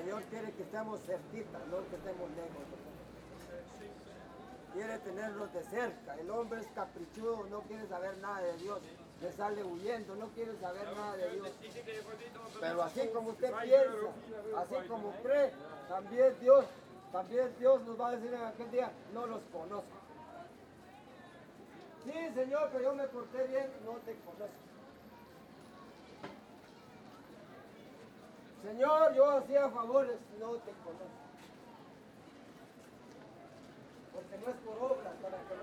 Señor quiere que estemos cerquita, no que estemos lejos. Quiere tenernos de cerca. El hombre es caprichudo, no quiere saber nada de Dios. Le sale huyendo, no quiere saber nada de Dios. Pero así como usted piensa, así como cree, también Dios nos va a decir en aquel día, no los conozco. Sí, Señor, pero yo me porté bien, no te conozco. Señor, yo hacía favores, no te conozco. Porque no es por obras para que el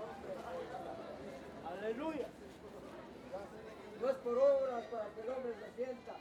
hombre... Aleluya. No es por obras para que el hombre se sienta